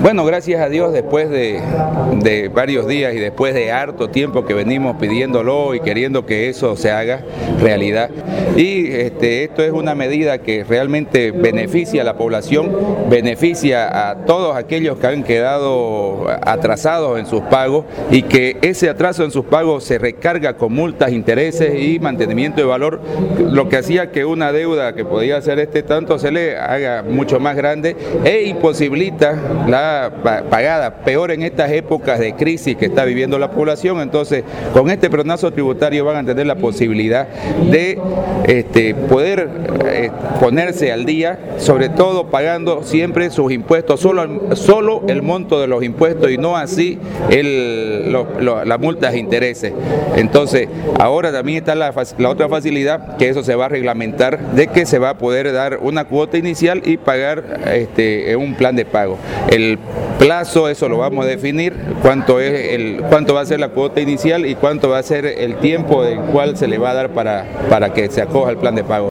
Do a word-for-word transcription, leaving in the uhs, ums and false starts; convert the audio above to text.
Bueno, gracias a Dios, después de, de varios días y después de harto tiempo que venimos pidiéndolo y queriendo que eso se haga realidad. Y este, esto es una medida que realmente beneficia a la población, beneficia a todos aquellos que han quedado atrasados en sus pagos y que ese atraso en sus pagos se recarga con multas, intereses y mantenimiento de valor, lo que hacía que una deuda que podía ser este tanto se le haga mucho más grande e imposibilita la pagada, peor en estas épocas de crisis que está viviendo la población. Entonces, con este peronazo tributario van a tener la posibilidad de este, poder eh, ponerse al día, sobre todo pagando siempre sus impuestos, solo, solo el monto de los impuestos y no así el, lo, lo, las multas e intereses. Entonces, ahora también está la, la otra facilidad, que eso se va a reglamentar, de que se va a poder dar una cuota inicial y pagar este, un plan de pago. El plazo, eso lo vamos a definir, cuánto es el, cuánto va a ser la cuota inicial y cuánto va a ser el tiempo del cual se le va a dar para, para que se acoja el plan de pago.